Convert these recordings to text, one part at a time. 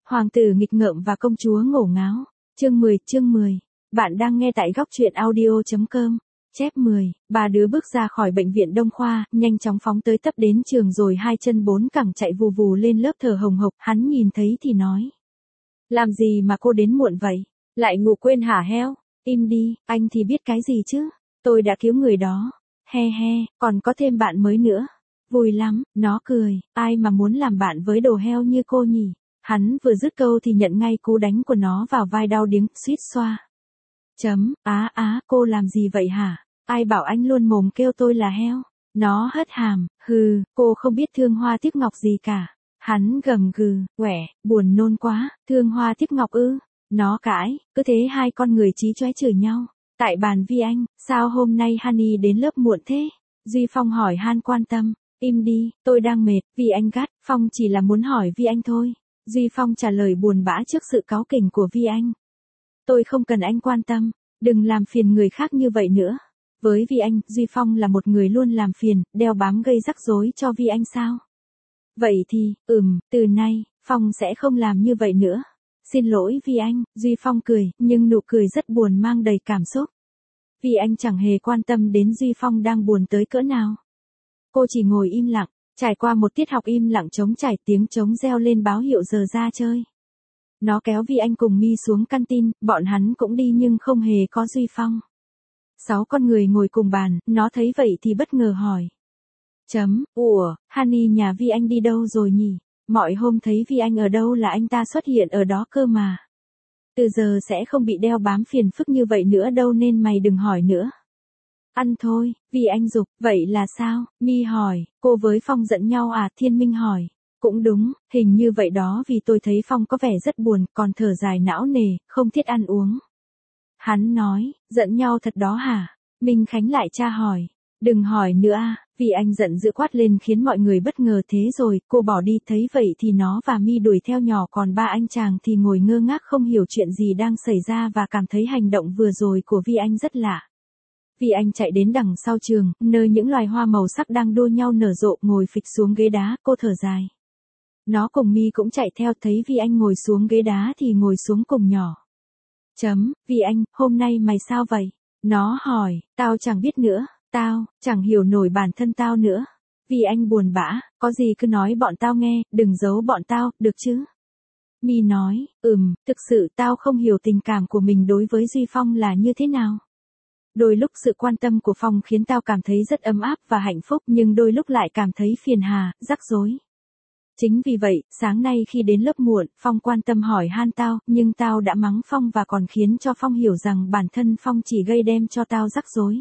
Hoàng tử nghịch ngợm và công chúa ngổ ngáo. Chương 10. Bạn đang nghe tại góc truyện audio.com. Chép 10. Ba đứa bước ra khỏi bệnh viện Đông Khoa, nhanh chóng phóng tới tấp đến trường rồi hai chân bốn cẳng chạy vù vù lên lớp thở hồng hộc. Hắn nhìn thấy thì nói. Làm gì mà cô đến muộn vậy? Lại ngủ quên hả heo? Im đi, anh thì biết cái gì chứ? Tôi đã cứu người đó. He he, còn có thêm bạn mới nữa. Vui lắm, nó cười. Ai mà muốn làm bạn với đồ heo như cô nhỉ? Hắn vừa dứt câu thì nhận ngay cú đánh của nó vào vai đau điếng, suýt xoa. Cô làm gì vậy hả? Ai bảo anh luôn mồm kêu tôi là heo? Nó hất hàm, hừ, cô không biết thương hoa tiếc ngọc gì cả. Hắn gầm gừ, quẻ, buồn nôn quá, thương hoa tiếc ngọc ư? Nó cãi, cứ thế hai con người chí chóe chửi nhau. Tại bàn Vi Anh, sao hôm nay Honey đến lớp muộn thế? Duy Phong hỏi Han quan tâm. Im đi, tôi đang mệt, Vi Anh gắt, Phong chỉ là muốn hỏi Vi Anh thôi. Duy Phong trả lời buồn bã trước sự cáu kỉnh của Vi Anh. Tôi không cần anh quan tâm, đừng làm phiền người khác như vậy nữa. Với Vi Anh, Duy Phong là một người luôn làm phiền, đeo bám gây rắc rối cho Vi Anh sao? Vậy thì, từ nay, Phong sẽ không làm như vậy nữa. Xin lỗi Vi Anh, Duy Phong cười, nhưng nụ cười rất buồn mang đầy cảm xúc. Vi Anh chẳng hề quan tâm đến Duy Phong đang buồn tới cỡ nào. Cô chỉ ngồi im lặng, trải qua một tiết học im lặng trống trải, tiếng trống reo lên báo hiệu giờ ra chơi. Nó kéo Vi Anh cùng Mi xuống canteen, bọn hắn cũng đi nhưng không hề có Duy Phong. 6 con người ngồi cùng bàn, nó thấy vậy thì bất ngờ hỏi. Ủa, Honey nhà Vi Anh đi đâu rồi nhỉ? Mọi hôm thấy Vi Anh ở đâu là anh ta xuất hiện ở đó cơ mà. Từ giờ sẽ không bị đeo bám phiền phức như vậy nữa đâu nên mày đừng hỏi nữa. Ăn thôi, Vi Anh giục, vậy là sao? Mi hỏi, cô với Phong giận nhau à? Thiên Minh hỏi. Cũng đúng, hình như vậy đó vì tôi thấy Phong có vẻ rất buồn, còn thở dài não nề, không thiết ăn uống. Hắn nói, giận nhau thật đó hả? Minh Khánh lại tra hỏi. Đừng hỏi nữa à, vì anh giận dữ quát lên khiến mọi người bất ngờ. Thế rồi, cô bỏ đi. Thấy vậy thì nó và Mi đuổi theo nhỏ, còn ba anh chàng thì ngồi ngơ ngác không hiểu chuyện gì đang xảy ra và cảm thấy hành động vừa rồi của Vi Anh rất lạ. Vi Anh chạy đến đằng sau trường, nơi những loài hoa màu sắc đang đua nhau nở rộ, ngồi phịch xuống ghế đá, cô thở dài. Nó cùng Mi cũng chạy theo, thấy Vi Anh ngồi xuống ghế đá thì ngồi xuống cùng nhỏ. Vi Anh, hôm nay mày sao vậy? Nó hỏi, tao chẳng biết nữa, tao, chẳng hiểu nổi bản thân tao nữa. Vi Anh buồn bã, có gì cứ nói bọn tao nghe, đừng giấu bọn tao, được chứ? Mi nói, thực sự tao không hiểu tình cảm của mình đối với Duy Phong là như thế nào. Đôi lúc sự quan tâm của Phong khiến tao cảm thấy rất ấm áp và hạnh phúc, nhưng đôi lúc lại cảm thấy phiền hà, rắc rối. Chính vì vậy, sáng nay khi đến lớp muộn, Phong quan tâm hỏi han tao, nhưng tao đã mắng Phong và còn khiến cho Phong hiểu rằng bản thân Phong chỉ gây đem cho tao rắc rối.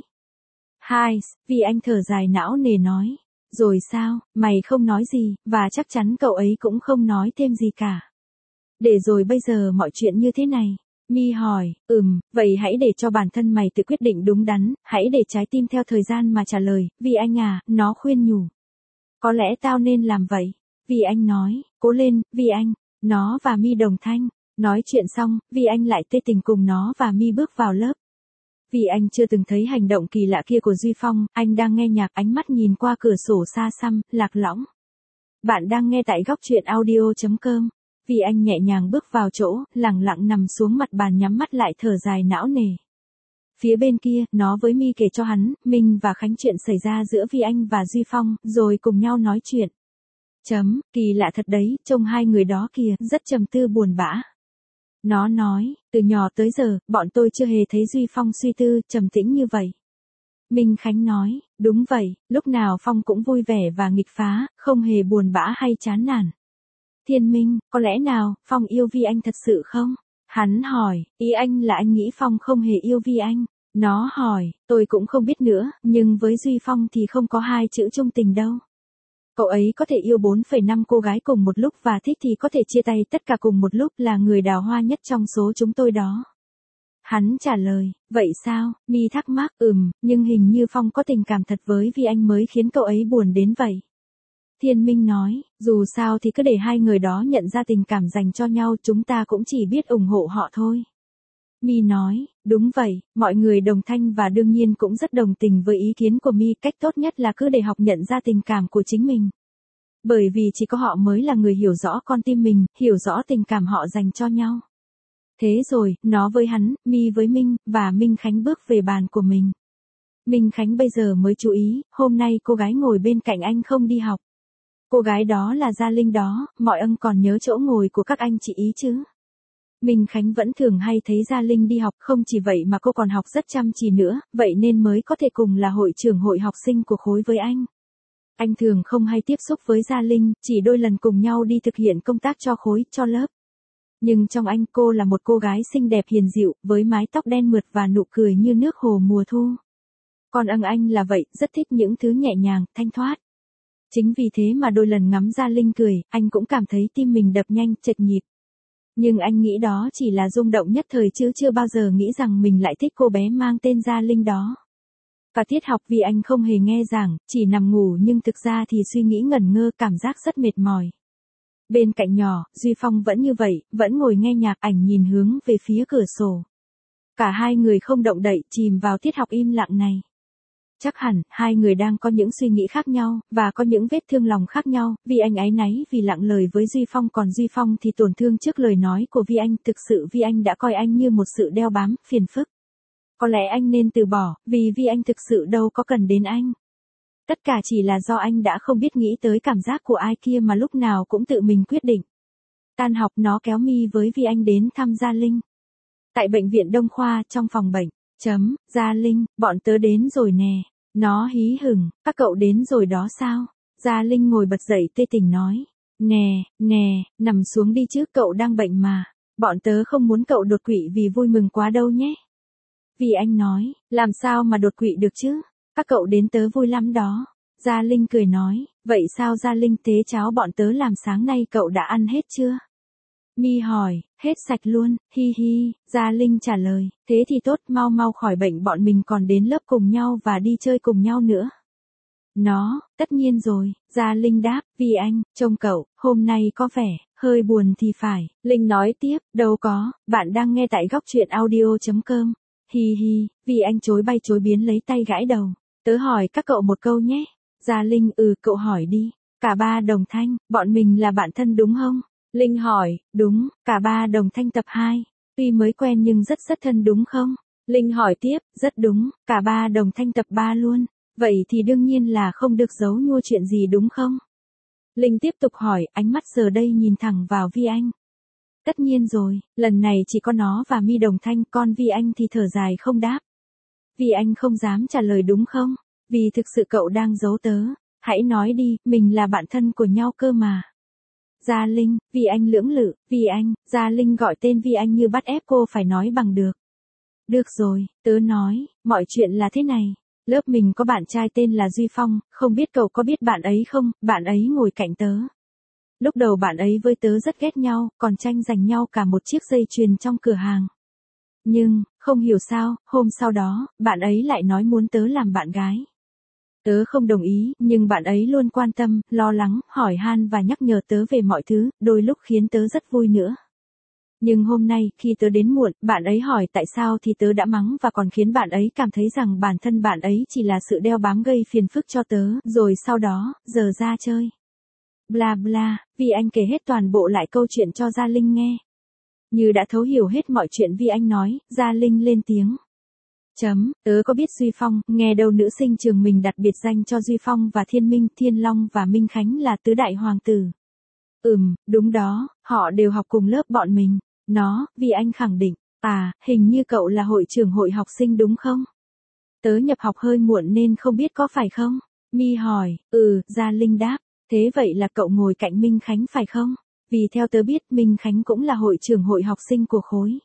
Vi Anh thở dài não nề nói. Rồi sao, mày không nói gì, và chắc chắn cậu ấy cũng không nói thêm gì cả. Để rồi bây giờ mọi chuyện như thế này. Mi hỏi, vậy hãy để cho bản thân mày tự quyết định đúng đắn, hãy để trái tim theo thời gian mà trả lời. Vi Anh à, nó khuyên nhủ. Có lẽ tao nên làm vậy. Vi Anh nói, cố lên, Vi Anh. Nó và Mi đồng thanh. Nói chuyện xong, Vi Anh lại tê tình cùng nó và Mi bước vào lớp. Vi Anh chưa từng thấy hành động kỳ lạ kia của Duy Phong, anh đang nghe nhạc, ánh mắt nhìn qua cửa sổ xa xăm, lạc lõng. Bạn đang nghe tại góc truyện audio.com. Vi Anh nhẹ nhàng bước vào chỗ, lẳng lặng nằm xuống mặt bàn, nhắm mắt lại thở dài não nề. Phía bên kia, nó với Mi kể cho hắn, Minh và Khánh chuyện xảy ra giữa Vi Anh và Duy Phong, rồi cùng nhau nói chuyện. Kỳ lạ thật đấy, trông hai người đó kìa, rất trầm tư buồn bã. Nó nói, từ nhỏ tới giờ, bọn tôi chưa hề thấy Duy Phong suy tư, trầm tĩnh như vậy. Minh Khánh nói, đúng vậy, lúc nào Phong cũng vui vẻ và nghịch phá, không hề buồn bã hay chán nản. Thiên Minh, có lẽ nào, Phong yêu Vi Anh thật sự không? Hắn hỏi, ý anh là anh nghĩ Phong không hề yêu Vi Anh. Nó hỏi, tôi cũng không biết nữa, nhưng với Duy Phong thì không có hai chữ chung tình đâu. Cậu ấy có thể yêu 4,5 cô gái cùng một lúc và thích thì có thể chia tay tất cả cùng một lúc, là người đào hoa nhất trong số chúng tôi đó. Hắn trả lời, vậy sao? Mi thắc mắc, nhưng hình như Phong có tình cảm thật với Vi Anh mới khiến cậu ấy buồn đến vậy. Thiên Minh nói, dù sao thì cứ để hai người đó nhận ra tình cảm dành cho nhau, chúng ta cũng chỉ biết ủng hộ họ thôi. Mi nói, đúng vậy, mọi người đồng thanh và đương nhiên cũng rất đồng tình với ý kiến của Mi, cách tốt nhất là cứ để học nhận ra tình cảm của chính mình. Bởi vì chỉ có họ mới là người hiểu rõ con tim mình, hiểu rõ tình cảm họ dành cho nhau. Thế rồi, nó với hắn, My với Minh, và Minh Khánh bước về bàn của mình. Minh Khánh bây giờ mới chú ý, hôm nay cô gái ngồi bên cạnh anh không đi học. Cô gái đó là Gia Linh đó, mọi ân còn nhớ chỗ ngồi của các anh chị ý chứ. Minh Khánh vẫn thường hay thấy Gia Linh đi học, không chỉ vậy mà cô còn học rất chăm chỉ nữa, vậy nên mới có thể cùng là hội trưởng hội học sinh của khối với anh. Anh thường không hay tiếp xúc với Gia Linh, chỉ đôi lần cùng nhau đi thực hiện công tác cho khối, cho lớp. Nhưng trong anh cô là một cô gái xinh đẹp hiền dịu, với mái tóc đen mượt và nụ cười như nước hồ mùa thu. Còn anh là vậy, rất thích những thứ nhẹ nhàng, thanh thoát. Chính vì thế mà đôi lần ngắm Gia Linh cười, anh cũng cảm thấy tim mình đập nhanh, chệch nhịp. Nhưng anh nghĩ đó chỉ là rung động nhất thời chứ chưa bao giờ nghĩ rằng mình lại thích cô bé mang tên Gia Linh đó. Và tiết học vì anh không hề nghe giảng, chỉ nằm ngủ nhưng thực ra thì suy nghĩ ngẩn ngơ, cảm giác rất mệt mỏi. Bên cạnh nhỏ, Duy Phong vẫn như vậy, vẫn ngồi nghe nhạc, ảnh nhìn hướng về phía cửa sổ. Cả hai người không động đậy, chìm vào tiết học im lặng này. Chắc hẳn, hai người đang có những suy nghĩ khác nhau, và có những vết thương lòng khác nhau, vì anh áy náy vì lặng lời với Duy Phong, còn Duy Phong thì tổn thương trước lời nói của Vi Anh, thực sự Vi Anh đã coi anh như một sự đeo bám, phiền phức. Có lẽ anh nên từ bỏ, vì Vi Anh thực sự đâu có cần đến anh. Tất cả chỉ là do anh đã không biết nghĩ tới cảm giác của ai kia mà lúc nào cũng tự mình quyết định. Tan học nó kéo My với Vi Anh đến thăm Gia Linh. Tại bệnh viện Đông Khoa, trong phòng bệnh. Gia Linh, bọn tớ đến rồi nè. Nó hí hửng, các cậu đến rồi đó sao? Gia Linh ngồi bật dậy tê tỉnh nói. Nè, nằm xuống đi chứ, cậu đang bệnh mà. Bọn tớ không muốn cậu đột quỵ vì vui mừng quá đâu nhé. Vì anh nói, làm sao mà đột quỵ được chứ? Các cậu đến tớ vui lắm đó. Gia Linh cười nói, vậy sao Gia Linh, thế cháo bọn tớ làm sáng nay cậu đã ăn hết chưa? My hỏi, hết sạch luôn, hi hi, Gia Linh trả lời, thế thì tốt, mau mau khỏi bệnh bọn mình còn đến lớp cùng nhau và đi chơi cùng nhau nữa. Nó, tất nhiên rồi, Gia Linh đáp, vì anh, trông cậu, hôm nay có vẻ, hơi buồn thì phải. Linh nói tiếp, đâu có, bạn đang nghe tại góc truyện audio.com. Hi hi, vì anh chối bay chối biến lấy tay gãi đầu. Tớ hỏi các cậu một câu nhé. Gia Linh, cậu hỏi đi. Cả ba đồng thanh, bọn mình là bạn thân đúng không? Linh hỏi, đúng, cả ba đồng thanh tập 2. Tuy mới quen nhưng rất thân đúng không? Linh hỏi tiếp, rất đúng, cả ba đồng thanh tập 3 luôn. Vậy thì đương nhiên là không được giấu nhua chuyện gì đúng không? Linh tiếp tục hỏi, ánh mắt giờ đây nhìn thẳng vào Vi Anh. Tất nhiên rồi, lần này chỉ có nó và My đồng thanh, con Vi Anh thì thở dài không đáp. Vi Anh không dám trả lời đúng không? Vì thực sự cậu đang giấu tớ. Hãy nói đi, mình là bạn thân của nhau cơ mà. Gia Linh, Vi Anh lưỡng lự, Vi Anh, Gia Linh gọi tên Vi Anh như bắt ép cô phải nói bằng được. Được rồi, tớ nói, mọi chuyện là thế này. Lớp mình có bạn trai tên là Duy Phong, không biết cậu có biết bạn ấy không, bạn ấy ngồi cạnh tớ. Lúc đầu bạn ấy với tớ rất ghét nhau, còn tranh giành nhau cả một chiếc dây chuyền trong cửa hàng. Nhưng, không hiểu sao, hôm sau đó, bạn ấy lại nói muốn tớ làm bạn gái. Tớ không đồng ý, nhưng bạn ấy luôn quan tâm, lo lắng, hỏi han và nhắc nhở tớ về mọi thứ, đôi lúc khiến tớ rất vui nữa. Nhưng hôm nay, khi tớ đến muộn, bạn ấy hỏi tại sao thì tớ đã mắng và còn khiến bạn ấy cảm thấy rằng bản thân bạn ấy chỉ là sự đeo bám gây phiền phức cho tớ, rồi sau đó, giờ ra chơi. Bla bla, vì anh kể hết toàn bộ lại câu chuyện cho Gia Linh nghe. Như đã thấu hiểu hết mọi chuyện vì anh nói, Gia Linh lên tiếng. Tớ có biết Duy Phong, nghe đâu nữ sinh trường mình đặt biệt danh cho Duy Phong và Thiên Minh, Thiên Long và Minh Khánh là tứ đại hoàng tử. Đúng đó, họ đều học cùng lớp bọn mình. Nó, vì anh khẳng định, hình như cậu là hội trưởng hội học sinh đúng không? Tớ nhập học hơi muộn nên không biết có phải không? My hỏi, Gia Linh đáp, thế vậy là cậu ngồi cạnh Minh Khánh phải không? Vì theo tớ biết Minh Khánh cũng là hội trưởng hội học sinh của khối.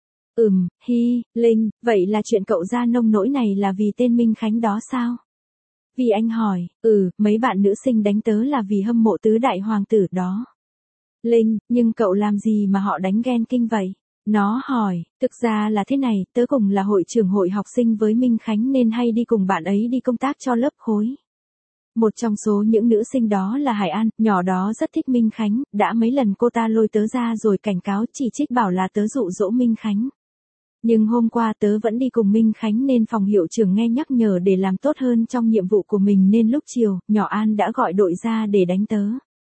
Linh, vậy là chuyện cậu ra nông nỗi này là vì tên Minh Khánh đó sao? Vì anh hỏi, mấy bạn nữ sinh đánh tớ là vì hâm mộ tứ đại hoàng tử đó. Linh, nhưng cậu làm gì mà họ đánh ghen kinh vậy? Nó hỏi, thực ra là thế này, tớ cùng là hội trưởng hội học sinh với Minh Khánh nên hay đi cùng bạn ấy đi công tác cho lớp khối. Một trong số những nữ sinh đó là Hải An, nhỏ đó rất thích Minh Khánh, đã mấy lần cô ta lôi tớ ra rồi cảnh cáo chỉ trích bảo là tớ dụ dỗ Minh Khánh. Nhưng hôm qua tớ vẫn đi cùng Minh Khánh nên phòng hiệu trưởng nghe nhắc nhở để làm tốt hơn trong nhiệm vụ của mình nên lúc chiều, nhỏ An đã gọi đội ra để đánh tớ.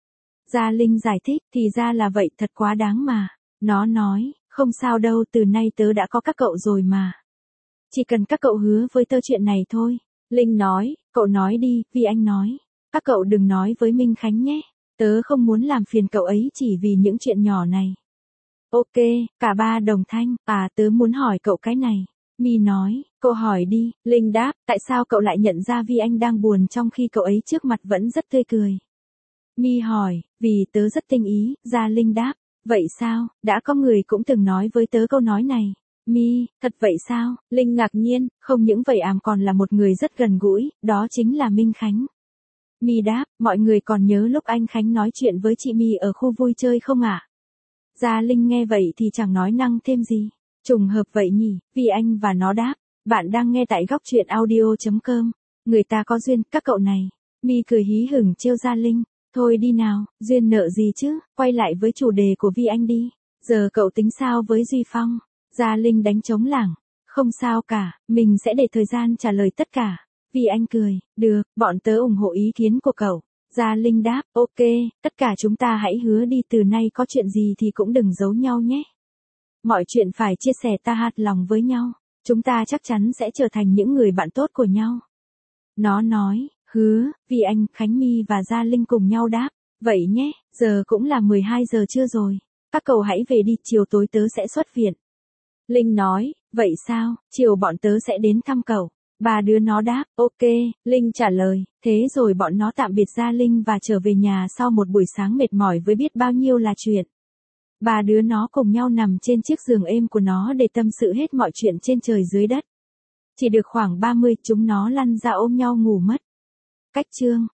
Gia Linh giải thích, thì ra là vậy, thật quá đáng mà. Nó nói, không sao đâu, từ nay tớ đã có các cậu rồi mà. Chỉ cần các cậu hứa với tớ chuyện này thôi. Linh nói, cậu nói đi, Vi Anh nói. Các cậu đừng nói với Minh Khánh nhé. Tớ không muốn làm phiền cậu ấy chỉ vì những chuyện nhỏ này. Ok, cả ba đồng thanh, tớ muốn hỏi cậu cái này. Mi nói, cậu hỏi đi. Linh đáp, tại sao cậu lại nhận ra Vi Anh đang buồn trong khi cậu ấy trước mặt vẫn rất tươi cười? Mi hỏi, vì tớ rất tinh ý. Gia Linh đáp, vậy sao, đã có người cũng từng nói với tớ câu nói này. Mi, thật vậy sao? Linh ngạc nhiên, không những vậy còn là một người rất gần gũi, đó chính là Minh Khánh. Mi đáp, mọi người còn nhớ lúc anh Khánh nói chuyện với chị Mi ở khu vui chơi không ạ? Gia Linh nghe vậy thì chẳng nói năng thêm gì. Trùng hợp vậy nhỉ, vì anh và nó đáp. Bạn đang nghe tại góc truyện audio.com. Người ta có duyên, các cậu này. Mi cười hí hửng trêu Gia Linh. Thôi đi nào, duyên nợ gì chứ, quay lại với chủ đề của Vi Anh đi. Giờ cậu tính sao với Duy Phong? Gia Linh đánh trống lảng. Không sao cả, mình sẽ để thời gian trả lời tất cả. Vi Anh cười, được, bọn tớ ủng hộ ý kiến của cậu. Gia Linh đáp, ok, tất cả chúng ta hãy hứa đi, từ nay có chuyện gì thì cũng đừng giấu nhau nhé. Mọi chuyện phải chia sẻ ta hạt lòng với nhau. Chúng ta chắc chắn sẽ trở thành những người bạn tốt của nhau. Nó nói, hứa, Vi Anh, Khánh My và Gia Linh cùng nhau đáp. Vậy nhé, giờ cũng là 12 giờ trưa rồi. Các cậu hãy về đi, chiều tối tớ sẽ xuất viện. Linh nói, vậy sao, chiều bọn tớ sẽ đến thăm cậu. Ba đứa nó đáp, ok, Linh trả lời, thế rồi bọn nó tạm biệt Gia Linh và trở về nhà sau một buổi sáng mệt mỏi với biết bao nhiêu là chuyện. Ba đứa nó cùng nhau nằm trên chiếc giường êm của nó để tâm sự hết mọi chuyện trên trời dưới đất. Chỉ được khoảng 30, chúng nó lăn ra ôm nhau ngủ mất. Cách chương